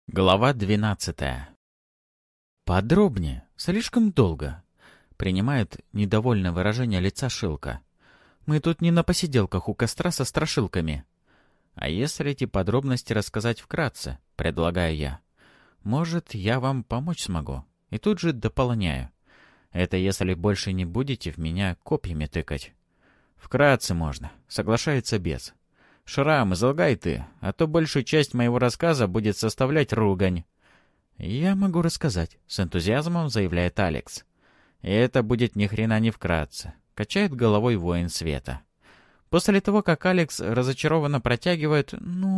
Глава 12. Подробнее, слишком долго. Принимает недовольное выражение лица Шилка. Мы тут не на посиделках у костра со страшилками. А если эти подробности рассказать вкратце, предлагаю я. Может, я вам помочь смогу. И тут же дополняю. Это если больше не будете в меня копьями тыкать. Вкратце можно, соглашается бес. «Шрам, излагай ты, а то большую часть моего рассказа будет составлять ругань». «Я могу рассказать», — с энтузиазмом заявляет Алекс. «И это будет ни хрена не вкратце», — качает головой воин света. После того, как Алекс разочарованно протягивает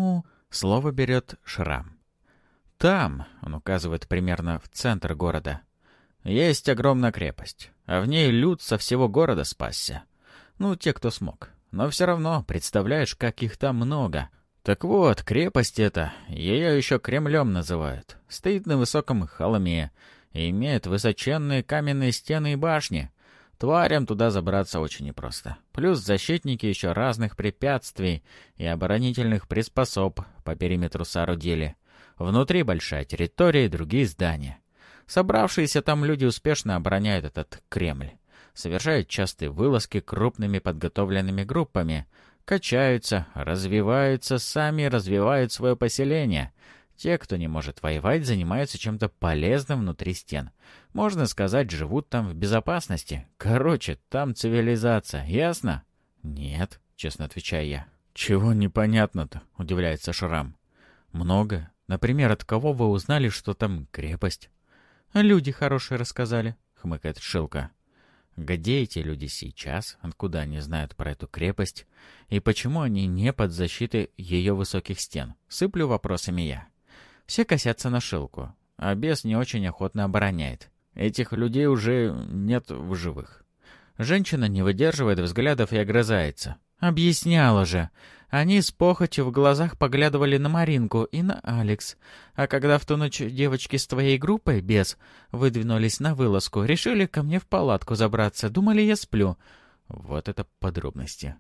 слово берет Шрам. «Там», — он указывает примерно в центр города, — «есть огромная крепость, а в ней люд со всего города спасся. Те, кто смог». Но все равно, представляешь, как их там много. Так вот, крепость эта, ее еще Кремлем называют, стоит на высоком холме и имеет высоченные каменные стены и башни. Тварям туда забраться очень непросто. Плюс защитники еще разных препятствий и оборонительных приспособ по периметру соорудили. Внутри большая территория и другие здания. Собравшиеся там люди успешно обороняют этот Кремль. Совершают частые вылазки крупными подготовленными группами, качаются, развиваются, сами развивают свое поселение. Те, кто не может воевать, занимаются чем-то полезным внутри стен. Можно сказать, живут там в безопасности. Короче, там цивилизация, ясно? Нет, честно отвечаю я. Чего непонятно-то, удивляется Шрам. Много. Например, от кого вы узнали, что там крепость? Люди хорошие рассказали, хмыкает Шилка. Где эти люди сейчас, откуда они знают про эту крепость, и почему они не под защитой ее высоких стен? Сыплю вопросами я. Все косятся на Шилку, а бес не очень охотно обороняет. Этих людей уже нет в живых. Женщина не выдерживает взглядов и огрызается. «Объясняла же. Они с похотью в глазах поглядывали на Маринку и на Алекс. А когда в ту ночь девочки с твоей группой, бес, выдвинулись на вылазку, решили ко мне в палатку забраться. Думали, я сплю». Вот это подробности.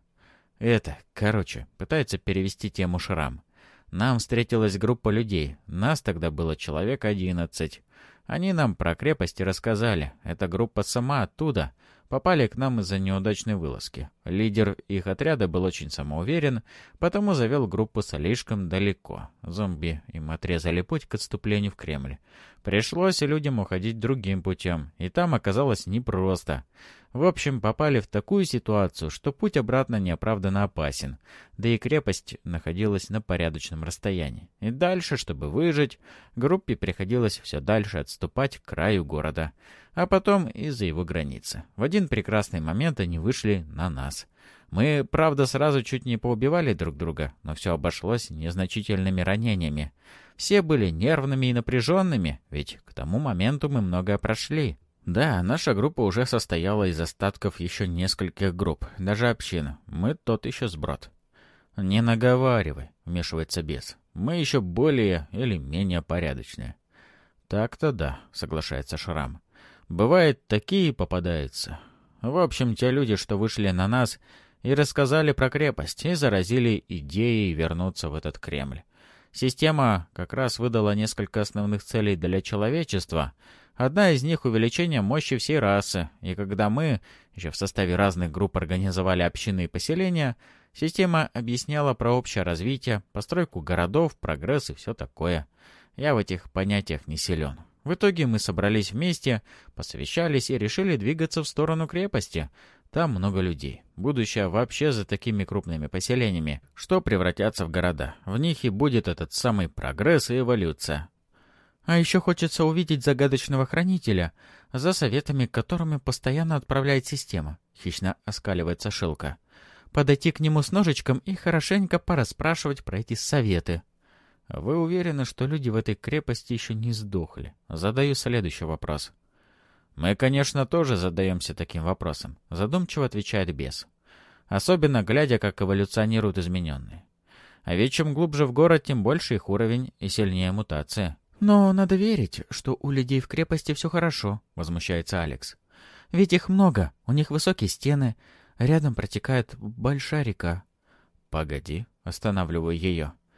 Пытается перевести тему Шрам. Нам встретилась группа людей. Нас тогда было человек 11. Они нам про крепости рассказали. Эта группа сама оттуда. Попали к нам из-за неудачной вылазки. Лидер их отряда был очень самоуверен, потому завел группу слишком далеко. Зомби им отрезали путь к отступлению в Кремль. Пришлось людям уходить другим путем, и там оказалось непросто. В общем, попали в такую ситуацию, что путь обратно неоправданно опасен, да и крепость находилась на порядочном расстоянии. И дальше, чтобы выжить, группе приходилось все дальше отступать к краю города, а потом и за его границы. В один прекрасный момент они вышли на нас. Мы, правда, сразу чуть не поубивали друг друга, но все обошлось незначительными ранениями. Все были нервными и напряженными, ведь к тому моменту мы многое прошли. Да, наша группа уже состояла из остатков еще нескольких групп, даже общин. Мы тот еще сброд. «Не наговаривай», — вмешивается бес. «Мы еще более или менее порядочные». «Так-то да», — соглашается Шрам. «Бывает, такие попадаются. В общем, те люди, что вышли на нас и рассказали про крепость, и заразили идеей вернуться в этот Кремль. Система как раз выдала несколько основных целей для человечества. Одна из них — увеличение мощи всей расы, и когда мы, еще в составе разных групп, организовали общины и поселения, система объясняла про общее развитие, постройку городов, прогресс и все такое. Я в этих понятиях не силен. В итоге мы собрались вместе, посовещались и решили двигаться в сторону крепости. Там много людей. Будущее вообще за такими крупными поселениями, что превратятся в города. В них и будет этот самый прогресс и эволюция. А еще хочется увидеть загадочного хранителя, за советами, которыми постоянно отправляет система. Хищно оскаливается Шилка. Подойти к нему с ножичком и хорошенько порасспрашивать про эти советы. Вы уверены, что люди в этой крепости еще не сдохли? Задаю следующий вопрос. Мы, конечно, тоже задаемся таким вопросом, задумчиво отвечает бес. Особенно глядя, как эволюционируют измененные. А ведь чем глубже в город, тем больше их уровень и сильнее мутация. «Но надо верить, что у людей в крепости все хорошо», — возмущается Алекс. «Ведь их много, у них высокие стены, рядом протекает большая река». «Погоди», — останавливаю ее.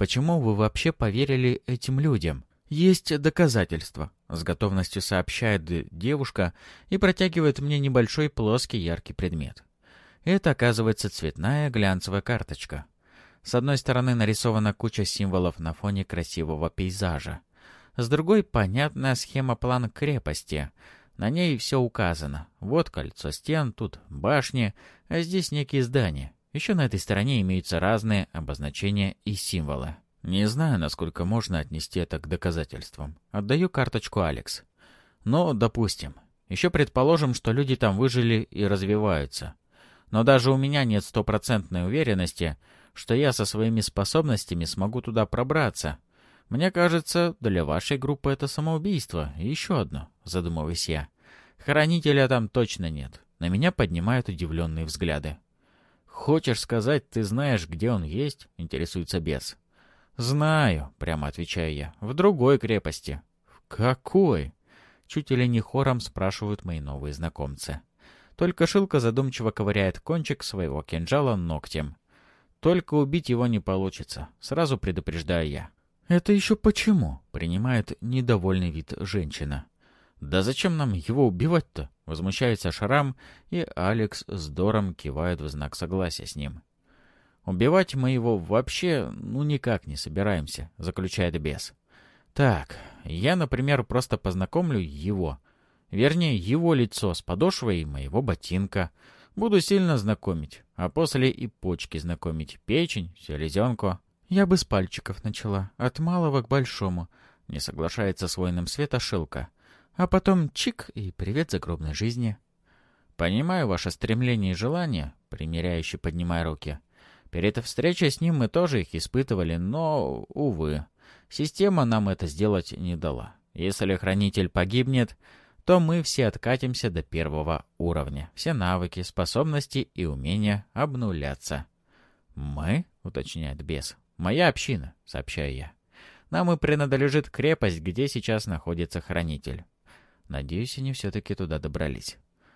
почему вы вообще поверили этим людям? Есть доказательства, с готовностью сообщает девушка и протягивает мне небольшой плоский яркий предмет. Это, оказывается, цветная глянцевая карточка. С одной стороны нарисована куча символов на фоне красивого пейзажа. С другой — понятная схема-план крепости. На ней все указано. Вот кольцо стен, тут башни, а здесь некие здания. Еще на этой стороне имеются разные обозначения и символы. Не знаю, насколько можно отнести это к доказательствам. Отдаю карточку Алекс. Но, допустим. Еще предположим, что люди там выжили и развиваются. Но даже у меня нет стопроцентной уверенности, что я со своими способностями смогу туда пробраться. Мне кажется, для вашей группы это самоубийство. И еще одно, задумываюсь я. Хранителя там точно нет. На меня поднимают удивленные взгляды. «Хочешь сказать, ты знаешь, где он есть?» — интересуется бес. «Знаю», — прямо отвечаю я. «В другой крепости». «В какой?» — чуть ли не хором спрашивают мои новые знакомцы. Только Шилка задумчиво ковыряет кончик своего кинжала ногтем. «Только убить его не получится», — сразу предупреждаю я. «Это еще почему?» — принимает недовольный вид женщина. «Да зачем нам его убивать-то?» — возмущается Шрам, и Алекс с Дором кивают в знак согласия с ним. «Убивать мы его вообще никак не собираемся», — заключает бес. «Так, я, например, просто познакомлю его, вернее, его лицо с подошвой моего ботинка. Буду сильно знакомить, а после и почки знакомить, печень, селезенку». «Я бы с пальчиков начала, от малого к большому», — не соглашается с воином света Шилка. «А потом чик и привет загробной жизни». «Понимаю ваше стремление и желание», — примиряюще поднимая руки. «Перед встречей с ним мы тоже их испытывали, но, увы, система нам это сделать не дала. Если хранитель погибнет, то мы все откатимся до первого уровня. Все навыки, способности и умения обнулятся». «Мы?» — уточняет бес. «Моя община», — сообщаю я. «Нам и принадлежит крепость, где сейчас находится хранитель». Надеюсь, они все-таки туда добрались.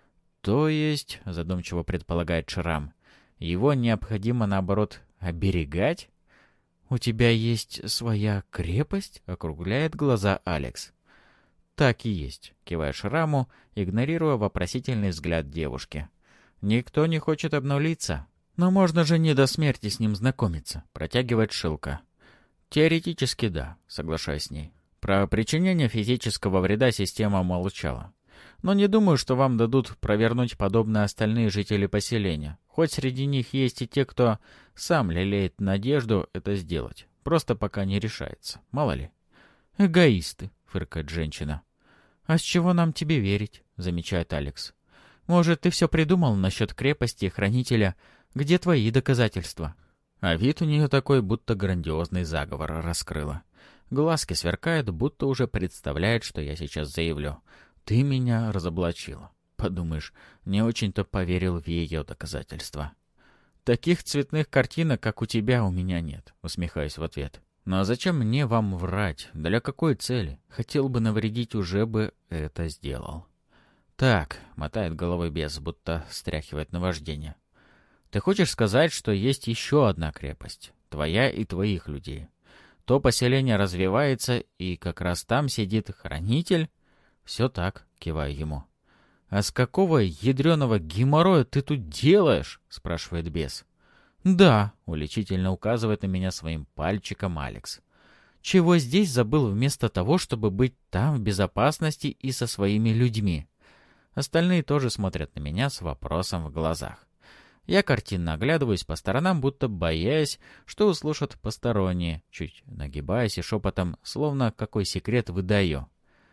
«То есть», — задумчиво предполагает Шрам, — «его необходимо, наоборот, оберегать?» «У тебя есть своя крепость?» — округляет глаза Алекс. «Так и есть», — кивая Шраму, игнорируя вопросительный взгляд девушки. «Никто не хочет обнулиться. Но можно же не до смерти с ним знакомиться», — протягивает Шилка. «Теоретически да», — соглашаюсь с ней. Про причинение физического вреда система молчала. Но не думаю, что вам дадут провернуть подобное остальные жители поселения. Хоть среди них есть и те, кто сам лелеет надежду это сделать. Просто пока не решается. Мало ли. «Эгоисты», — фыркает женщина. «А с чего нам тебе верить?» — замечает Алекс. «Может, ты все придумал насчет крепости и хранителя? Где твои доказательства?» А вид у нее такой, будто грандиозный заговор раскрыла. Глазки сверкают, будто уже представляет, что я сейчас заявлю. «Ты меня разоблачила». Подумаешь, не очень-то поверил в ее доказательства. «Таких цветных картинок, как у тебя, у меня нет», — усмехаюсь в ответ. «Но зачем мне вам врать? Для какой цели? Хотел бы навредить, уже бы это сделал». «Так», — мотает головой бес, будто стряхивает наваждение. «Ты хочешь сказать, что есть еще одна крепость? Твоя и твоих людей? То поселение развивается, и как раз там сидит хранитель?» «Все так», — киваю ему. «А с какого ядреного геморроя ты тут делаешь?» — спрашивает бес. «Да», — уличительно указывает на меня своим пальчиком Алекс. «Чего здесь забыл вместо того, чтобы быть там в безопасности и со своими людьми?» Остальные тоже смотрят на меня с вопросом в глазах. Я картинно оглядываюсь по сторонам, будто боясь, что услышат посторонние, чуть нагибаясь и шепотом, словно какой секрет выдаю.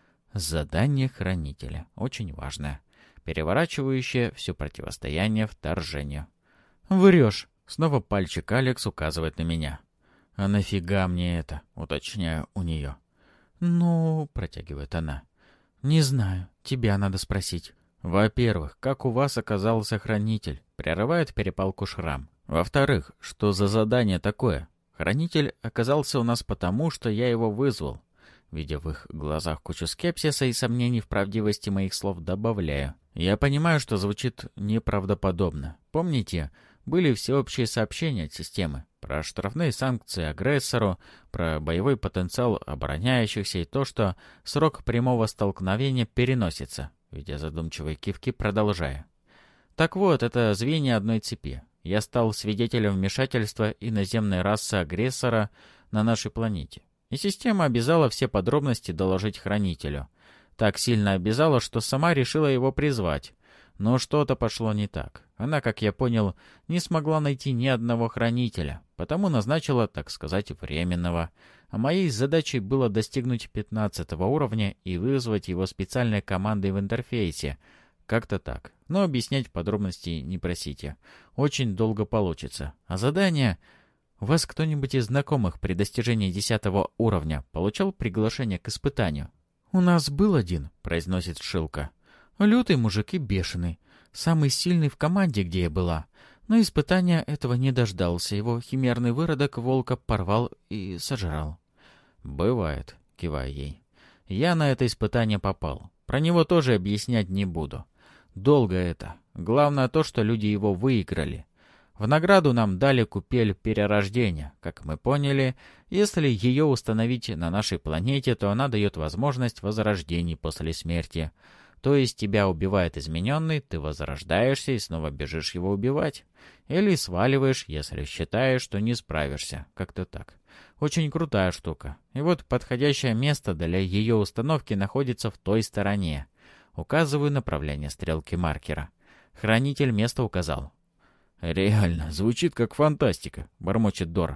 Задание хранителя. Очень важное. Переворачивающее все противостояние вторжению. «Врешь!» — снова пальчик Алекс указывает на меня. «А нафига мне это?» — уточняю у нее. «Ну...» — протягивает она. «Не знаю. Тебя надо спросить». «Во-первых, как у вас оказался хранитель?» — прерывает перепалку Шрам. «Во-вторых, что за задание такое? Хранитель оказался у нас потому, что я его вызвал». Видя в их глазах кучу скепсиса и сомнений в правдивости моих слов, добавляю. «Я понимаю, что звучит неправдоподобно. Помните, были всеобщие сообщения от системы про штрафные санкции агрессору, про боевой потенциал обороняющихся и то, что срок прямого столкновения переносится, ведя задумчивые кивки, продолжая. Так вот, это звенья одной цепи. Я стал свидетелем вмешательства иноземной расы агрессора на нашей планете. И система обязала все подробности доложить хранителю. Так сильно обязала, что сама решила его призвать. Но что-то пошло не так. Она, как я понял, не смогла найти ни одного хранителя, потому назначила, так сказать, временного. А моей задачей было достигнуть 15 уровня и вызвать его специальной командой в интерфейсе. Как-то так. Но объяснять подробности не просите. Очень долго получится. А задание... Вас кто-нибудь из знакомых при достижении 10 уровня получал приглашение к испытанию? «У нас был один», — произносит Шилка. «Лютый мужик и бешеный. Самый сильный в команде, где я была. Но испытания этого не дождался. Его химерный выродок волка порвал и сожрал». «Бывает», — киваю ей. «Я на это испытание попал. Про него тоже объяснять не буду. Долго это. Главное то, что люди его выиграли. В награду нам дали купель перерождения. Как мы поняли, если ее установить на нашей планете, то она дает возможность возрождений после смерти. То есть тебя убивает измененный, ты возрождаешься и снова бежишь его убивать. Или сваливаешь, если считаешь, что не справишься. Как-то так. Очень крутая штука. И вот подходящее место для ее установки находится в той стороне. Указываю направление стрелки маркера. Хранитель место указал. «Реально, звучит как фантастика», — бормочет Дор.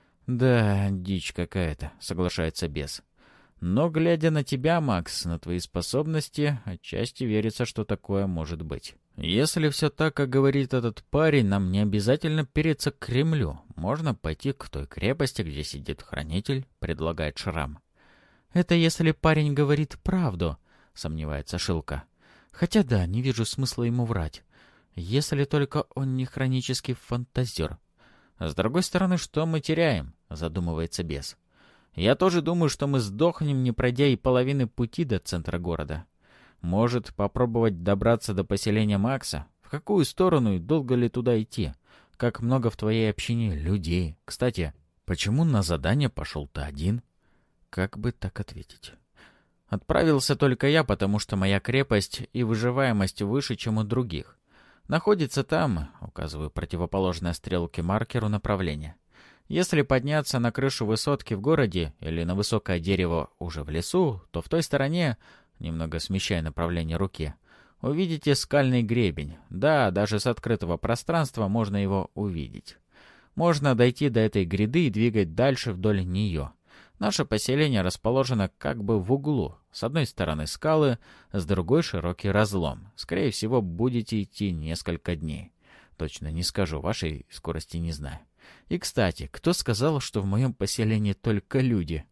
«Да, дичь какая-то», — соглашается бес. «Но, глядя на тебя, Макс, на твои способности, отчасти верится, что такое может быть. Если все так, как говорит этот парень, нам не обязательно переться к Кремлю. Можно пойти к той крепости, где сидит хранитель», — предлагает Шрам. «Это если парень говорит правду», — сомневается Шилка. «Хотя да, не вижу смысла ему врать. Если только он не хронический фантазер». «С другой стороны, что мы теряем?» — задумывается бес. «Я тоже думаю, что мы сдохнем, не пройдя и половины пути до центра города. Может, попробовать добраться до поселения Макса? В какую сторону и долго ли туда идти? Как много в твоей общине людей? Кстати, почему на задание пошел ты один?» Как бы так ответить? Отправился только я, потому что моя крепость и выживаемость выше, чем у других. Находится там, указываю противоположной стрелке маркеру направления. Если подняться на крышу высотки в городе или на высокое дерево уже в лесу, то в той стороне, немного смещая направление руки, увидите скальный гребень. Да, даже с открытого пространства можно его увидеть. Можно дойти до этой гряды и двигать дальше вдоль нее. Наше поселение расположено как бы в углу. С одной стороны скалы, с другой широкий разлом. Скорее всего, будете идти несколько дней. Точно не скажу, вашей скорости не знаю. И, кстати, кто сказал, что в моем поселении только люди?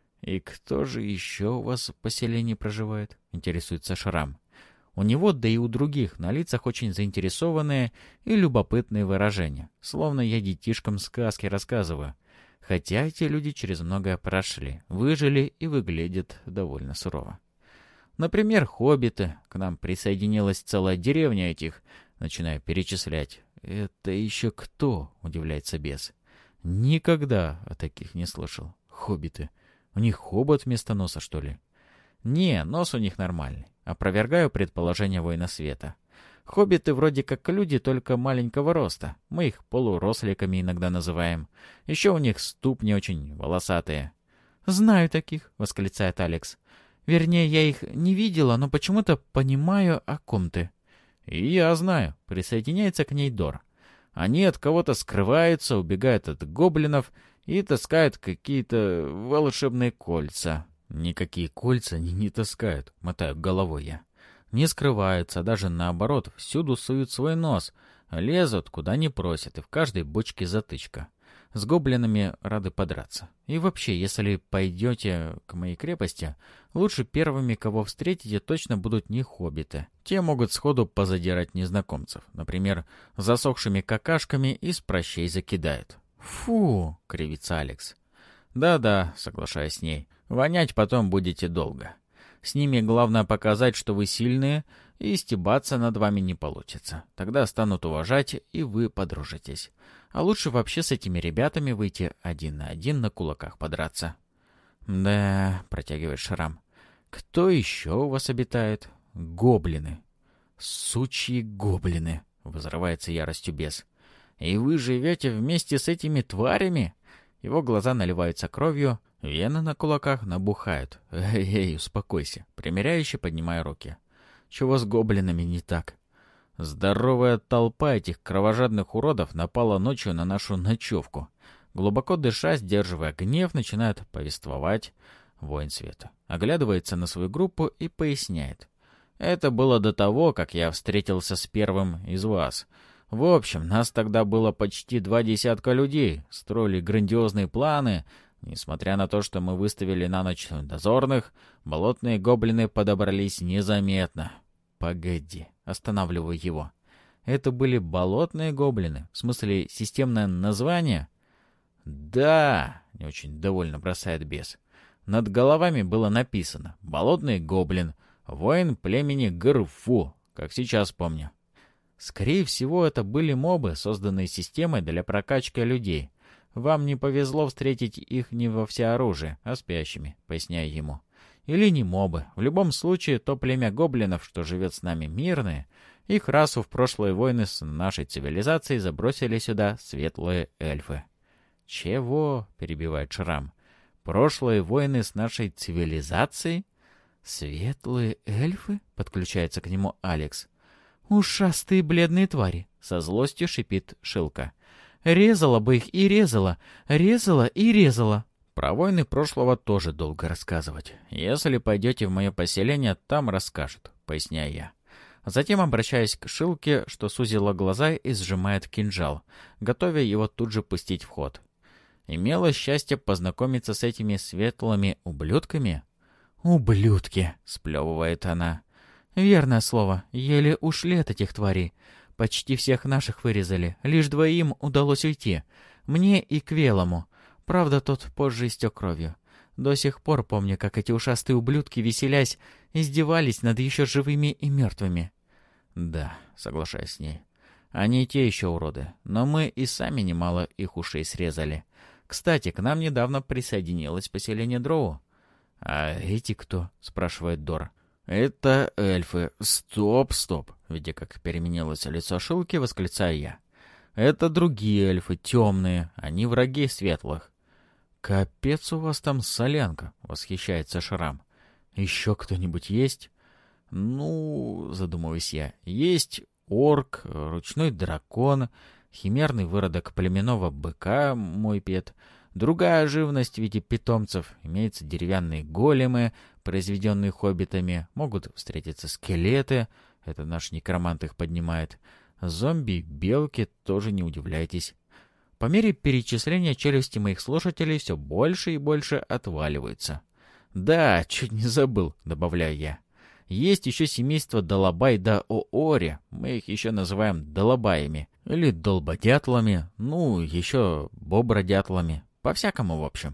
И кто же еще у вас в поселении проживает? Интересуется Шрам. У него, да и у других, на лицах очень заинтересованные и любопытные выражения. Словно я детишкам сказки рассказываю. Хотя эти люди через многое прошли, выжили и выглядят довольно сурово. Например, хоббиты. К нам присоединилась целая деревня этих. Начинаю перечислять. «Это еще кто?» — удивляется бес. «Никогда о таких не слышал. Хоббиты. У них хобот вместо носа, что ли?» «Не, нос у них нормальный. Опровергаю предположение воина света. Хоббиты вроде как люди, только маленького роста. Мы их полуросликами иногда называем. Еще у них ступни очень волосатые». «Знаю таких», — восклицает Алекс. «Вернее, я их не видела, но почему-то понимаю, о ком ты». «И я знаю», — присоединяется к ней Дор. «Они от кого-то скрываются, убегают от гоблинов и таскают какие-то волшебные кольца». «Никакие кольца они не таскают», — мотаю головой я. «Не скрываются, даже наоборот, всюду суют свой нос, лезут, куда не просят, и в каждой бочке затычка. С гоблинами рады подраться. И вообще, если пойдете к моей крепости, лучше первыми, кого встретите, точно будут не хоббиты. Те могут сходу позадирать незнакомцев, например, засохшими какашками и с прощей закидают». «Фу!» — кривится Алекс. «Да-да», — соглашаюсь с ней, — «вонять потом будете долго. С ними главное показать, что вы сильные, и стебаться над вами не получится. Тогда станут уважать, и вы подружитесь. А лучше вообще с этими ребятами выйти один на один на кулаках подраться». «Да», — протягивает Шрам. «Кто еще у вас обитает?» «Гоблины». «Сучьи гоблины», — взрывается яростью бес. «И вы живете вместе с этими тварями?» Его глаза наливаются кровью, вены на кулаках набухают. «Эй, успокойся», — примиряюще поднимая руки. «Чего с гоблинами не так?» Здоровая толпа этих кровожадных уродов напала ночью на нашу ночевку. Глубоко дыша, сдерживая гнев, начинает повествовать воин света. Оглядывается на свою группу и поясняет. «Это было до того, как я встретился с первым из вас. В общем, нас тогда было почти 20 людей, строили грандиозные планы. Несмотря на то, что мы выставили на ночь дозорных, болотные гоблины подобрались незаметно». «Погоди», — останавливаю его. «Это были болотные гоблины? В смысле, системное название?» «Да», — не очень довольно бросает бес. «Над головами было написано «Болотный гоблин, воин племени Грфу», как сейчас помню». Скорее всего, это были мобы, созданные системой для прокачки людей. Вам не повезло встретить их не во всеоружии, а спящими, поясняю ему. Или не мобы. В любом случае, то племя гоблинов, что живет с нами мирные, их расу в прошлые войны с нашей цивилизацией забросили сюда светлые эльфы. «Чего?» — перебивает Шрам. «Прошлые войны с нашей цивилизацией?» «Светлые эльфы?» — подключается к нему Алекс. «Ушастые бледные твари!» — со злостью шипит Шилка. «Резала бы их и резала, резала и резала!» Про войны прошлого тоже долго рассказывать. Если пойдете в мое поселение, там расскажут, поясняю я. Затем обращаюсь к Шилке, что сузила глаза и сжимает кинжал, готовя его тут же пустить в ход. Имела счастье познакомиться с этими светлыми ублюдками? «Ублюдки!» — сплевывает она. «Верное слово. Еле ушли от этих тварей. Почти всех наших вырезали. Лишь двоим удалось уйти. Мне и Квелому. Правда, тот позже истек кровью. До сих пор помню, как эти ушастые ублюдки, веселясь, издевались над еще живыми и мертвыми». «Да», — соглашаюсь с ней. «Они те еще уроды. Но мы и сами немало их ушей срезали. Кстати, к нам недавно присоединилось поселение Дроу». «А эти кто?» — спрашивает Дор. «Это эльфы. Стоп. Видя, как переменилось лицо Шилки, восклицаю я. «Это другие эльфы, темные. Они враги светлых». «Капец у вас там солянка», — восхищается Шрам. «Еще кто-нибудь есть?» «Ну, — задумываюсь я, — есть орк, ручной дракон, химерный выродок племенного быка, мой пет. Другая живность в виде питомцев. Имеются деревянные големы, произведенные хоббитами. Могут встретиться скелеты. Это наш некромант их поднимает. Зомби, белки, тоже не удивляйтесь». По мере перечисления челюсти моих слушателей все больше и больше отваливаются. «Да, чуть не забыл», — добавляю я. «Есть еще семейство Долобай да Оори. Мы их еще называем Долобаями. Или Долбодятлами. Ну, еще Бобродятлами. По-всякому, в общем».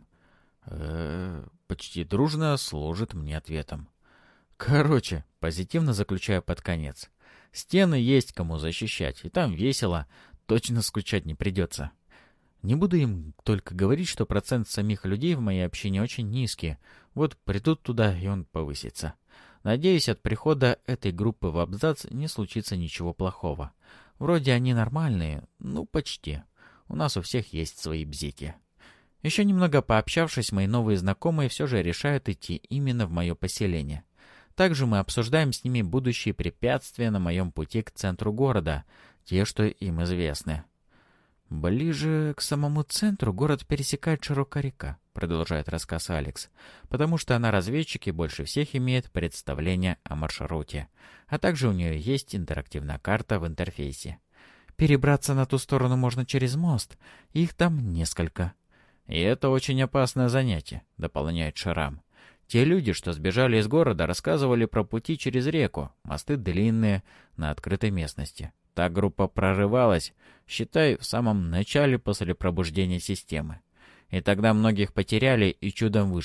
Почти дружно служит мне ответом. Короче, позитивно заключаю под конец. Стены есть кому защищать, и там весело. Точно скучать не придется. Не буду им только говорить, что процент самих людей в моей общине очень низкий. Вот придут туда, и он повысится. Надеюсь, от прихода этой группы в абзац не случится ничего плохого. Вроде они нормальные, ну почти. У нас у всех есть свои бзики. Еще немного пообщавшись, мои новые знакомые все же решают идти именно в мое поселение. Также мы обсуждаем с ними будущие препятствия на моем пути к центру города, те, что им известны. «Ближе к самому центру город пересекает широкая река», — продолжает рассказ Алекс, «потому что она разведчик и больше всех имеет представление о маршруте, а также у нее есть интерактивная карта в интерфейсе. Перебраться на ту сторону можно через мост, их там несколько». «И это очень опасное занятие», — дополняет Шрам. «Те люди, что сбежали из города, рассказывали про пути через реку, мосты длинные, на открытой местности. Та группа прорывалась, считай, в самом начале после пробуждения системы. И тогда многих потеряли и чудом выжили.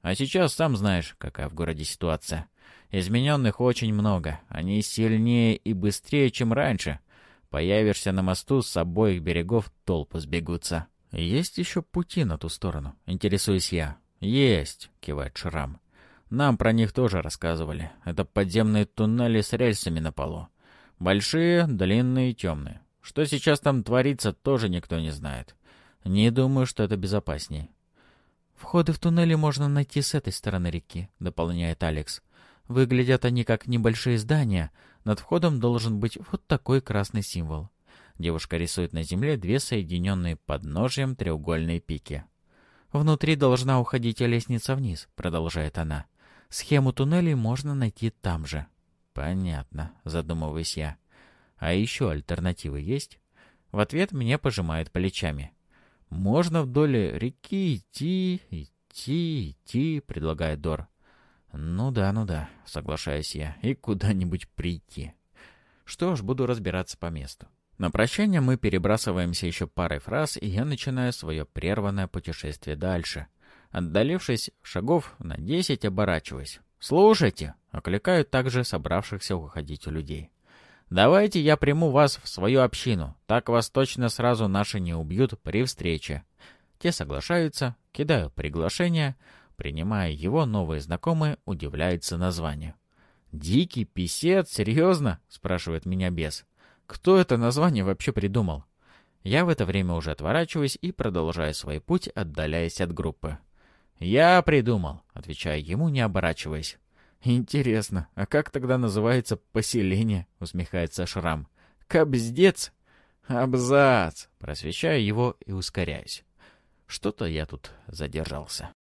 А сейчас сам знаешь, какая в городе ситуация. Измененных очень много. Они сильнее и быстрее, чем раньше. Появишься на мосту, с обоих берегов толпы сбегутся. Есть еще пути на ту сторону, интересуюсь я. Есть, кивает Шрам. Нам про них тоже рассказывали. Это подземные туннели с рельсами на полу. Большие, длинные и темные. Что сейчас там творится, тоже никто не знает. Не думаю, что это безопаснее. «Входы в туннели можно найти с этой стороны реки», — дополняет Алекс. «Выглядят они как небольшие здания. Над входом должен быть вот такой красный символ». Девушка рисует на земле две соединенные подножием треугольные пики. «Внутри должна уходить лестница вниз», — продолжает она. «Схему туннелей можно найти там же». «Понятно», — задумываюсь я. «А еще альтернативы есть?» В ответ мне пожимают плечами. «Можно вдоль реки идти», — предлагает Дор. Ну да, соглашаюсь я, и куда-нибудь прийти. Что ж, буду разбираться по месту. На прощание мы перебрасываемся еще парой фраз, и я начинаю свое прерванное путешествие дальше. Отдалившись шагов на 10, оборачиваюсь. «Слушайте!» — окликают также собравшихся уходить людей. «Давайте я приму вас в свою общину, так вас точно сразу наши не убьют при встрече». Те соглашаются, кидаю приглашение, принимая его, новые знакомые удивляются названию. «Дикий писец? Серьезно?» — спрашивает меня бес. «Кто это название вообще придумал?» Я в это время уже отворачиваюсь и продолжаю свой путь, отдаляясь от группы. «Я придумал», — отвечаю ему, не оборачиваясь. «Интересно, а как тогда называется поселение?» — усмехается Шрам. «Кобздец?» «Абзац!» — просвещаю его и ускоряюсь. Что-то я тут задержался.